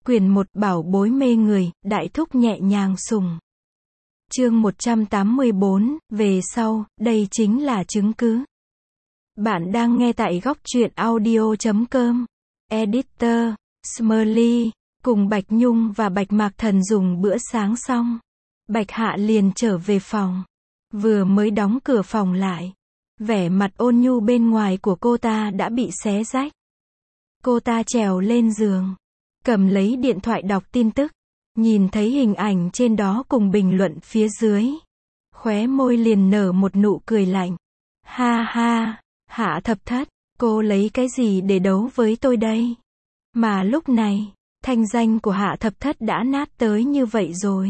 Quyển 1 Bảo bối mê người, đại thúc nhẹ nhàng sủng. Chương 184, về sau, đây chính là chứng cứ. Bạn đang nghe tại góc truyện audio.com. Editor, Smurly, cùng Bạch Nhung và Bạch Mạc Thần dùng bữa sáng xong. Bạch Hạ liền trở về phòng. Vừa mới đóng cửa phòng lại. Vẻ mặt ôn nhu bên ngoài của cô ta đã bị xé rách. Cô ta trèo lên giường. Cầm lấy điện thoại đọc tin tức. Nhìn thấy hình ảnh trên đó cùng bình luận phía dưới. Khóe môi liền nở một nụ cười lạnh. Ha ha, Hạ Thập Thất, cô lấy cái gì để đấu với tôi đây? Mà lúc này, thanh danh của Hạ Thập Thất đã nát tới như vậy rồi.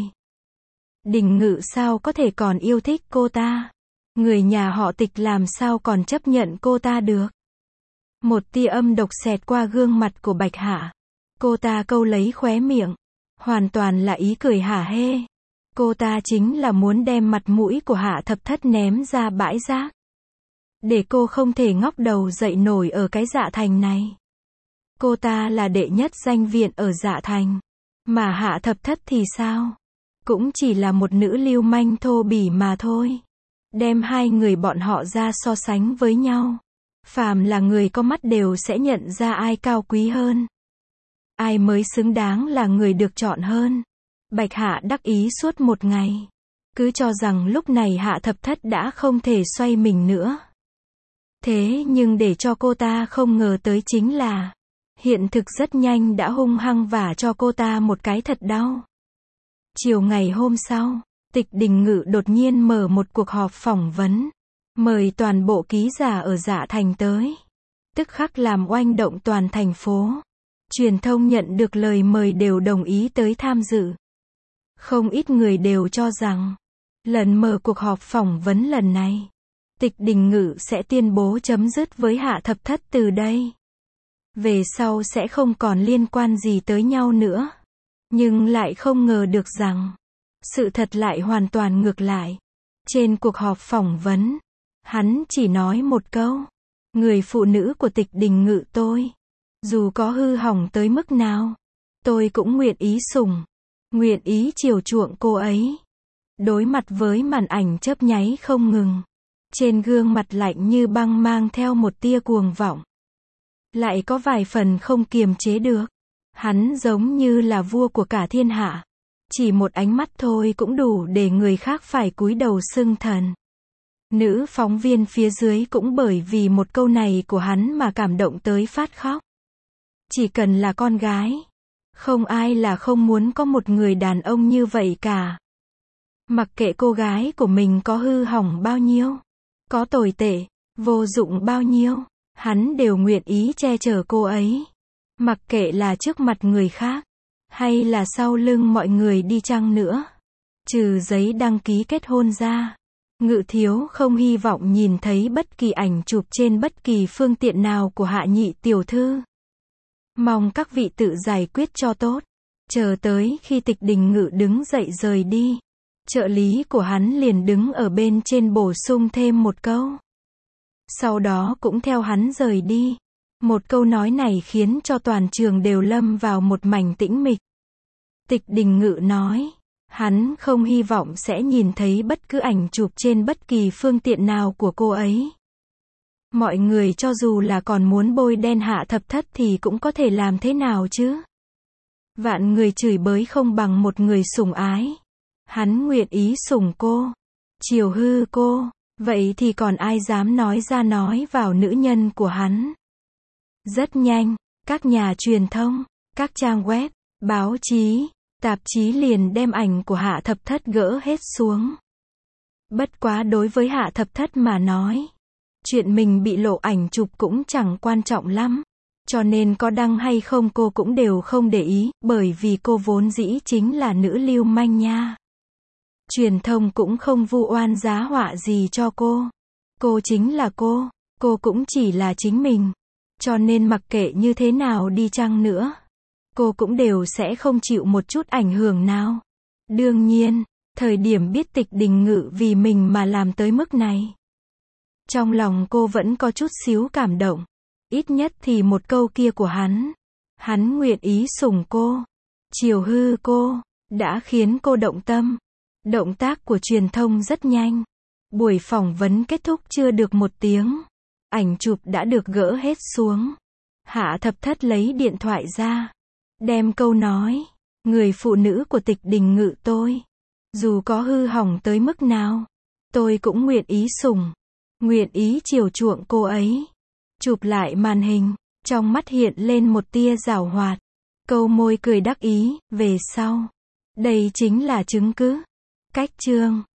Đình Ngự sao có thể còn yêu thích cô ta? Người nhà họ Tịch làm sao còn chấp nhận cô ta được? Một tia âm độc xẹt qua gương mặt của Bạch Hạ. Cô ta câu lấy khóe miệng. Hoàn toàn là ý cười hả hê. Cô ta chính là muốn đem mặt mũi của Hạ Thập Thất ném ra bãi rác. Để cô không thể ngóc đầu dậy nổi ở cái Dạ Thành này. Cô ta là đệ nhất danh viện ở Dạ Thành. Mà Hạ Thập Thất thì sao? Cũng chỉ là một nữ lưu manh thô bỉ mà thôi. Đem hai người bọn họ ra so sánh với nhau. Phàm là người có mắt đều sẽ nhận ra ai cao quý hơn. Ai mới xứng đáng là người được chọn hơn. Bạch Hạ đắc ý suốt một ngày. Cứ cho rằng lúc này Hạ Thập Thất đã không thể xoay mình nữa. Thế nhưng để cho cô ta không ngờ tới chính là hiện thực rất nhanh đã hung hăng vả cho cô ta một cái thật đau. Chiều ngày hôm sau, Tịch Đình Ngự đột nhiên mở một cuộc họp phỏng vấn. Mời toàn bộ ký giả ở Dạ Thành tới. Tức khắc làm oanh động toàn thành phố. Truyền thông nhận được lời mời đều đồng ý tới tham dự. Không ít người đều cho rằng, lần mở cuộc họp phỏng vấn lần này, Tịch Đình Ngự sẽ tuyên bố chấm dứt với Hạ Thập Thất từ đây. Về sau sẽ không còn liên quan gì tới nhau nữa. Nhưng lại không ngờ được rằng, sự thật lại hoàn toàn ngược lại. Trên cuộc họp phỏng vấn, hắn chỉ nói một câu, người phụ nữ của Tịch Đình Ngự tôi, dù có hư hỏng tới mức nào, tôi cũng nguyện ý sủng, nguyện ý chiều chuộng cô ấy. Đối mặt với màn ảnh chớp nháy không ngừng, trên gương mặt lạnh như băng mang theo một tia cuồng vọng. Lại có vài phần không kiềm chế được. Hắn giống như là vua của cả thiên hạ. Chỉ một ánh mắt thôi cũng đủ để người khác phải cúi đầu xưng thần. Nữ phóng viên phía dưới cũng bởi vì một câu này của hắn mà cảm động tới phát khóc. Chỉ cần là con gái, không ai là không muốn có một người đàn ông như vậy cả. Mặc kệ cô gái của mình có hư hỏng bao nhiêu, có tồi tệ, vô dụng bao nhiêu, hắn đều nguyện ý che chở cô ấy. Mặc kệ là trước mặt người khác, hay là sau lưng mọi người đi chăng nữa. Trừ giấy đăng ký kết hôn ra, Ngự thiếu không hy vọng nhìn thấy bất kỳ ảnh chụp trên bất kỳ phương tiện nào của Hạ nhị tiểu thư. Mong các vị tự giải quyết cho tốt. Chờ tới khi Tịch Đình Ngự đứng dậy rời đi, trợ lý của hắn liền đứng ở bên trên bổ sung thêm một câu. Sau đó cũng theo hắn rời đi. Một câu nói này khiến cho toàn trường đều lâm vào một mảnh tĩnh mịch. Tịch Đình Ngự nói, hắn không hy vọng sẽ nhìn thấy bất cứ ảnh chụp trên bất kỳ phương tiện nào của cô ấy. Mọi người cho dù là còn muốn bôi đen Hạ Thập Thất thì cũng có thể làm thế nào chứ? Vạn người chửi bới không bằng một người sủng ái. Hắn nguyện ý sủng cô, chiều hư cô, vậy thì còn ai dám nói ra nói vào nữ nhân của hắn? Rất nhanh, các nhà truyền thông, các trang web, báo chí, tạp chí liền đem ảnh của Hạ Thập Thất gỡ hết xuống. Bất quá đối với Hạ Thập Thất mà nói, chuyện mình bị lộ ảnh chụp cũng chẳng quan trọng lắm. Cho nên có đăng hay không cô cũng đều không để ý, bởi vì cô vốn dĩ chính là nữ lưu manh nha. Truyền thông cũng không vu oan giá họa gì cho cô. Cô chính là cô cũng chỉ là chính mình. Cho nên mặc kệ như thế nào đi chăng nữa, cô cũng đều sẽ không chịu một chút ảnh hưởng nào. Đương nhiên, thời điểm biết Tịch Đình Ngự vì mình mà làm tới mức này, trong lòng cô vẫn có chút xíu cảm động. Ít nhất thì một câu kia của hắn nguyện ý sủng cô, chiều hư cô, đã khiến cô động tâm. Động tác của truyền thông rất nhanh. Buổi phỏng vấn kết thúc chưa được 1 tiếng. Ảnh chụp đã được gỡ hết xuống. Hạ Thập Thất lấy điện thoại ra. Đem câu nói, người phụ nữ của Tịch Đình Ngự tôi. Dù có hư hỏng tới mức nào, tôi cũng nguyện ý sủng. Nguyện ý chiều chuộng cô ấy. Chụp lại màn hình, trong mắt hiện lên một tia giảo hoạt. Câu môi cười đắc ý, về sau. Đây chính là chứng cứ. Cách chương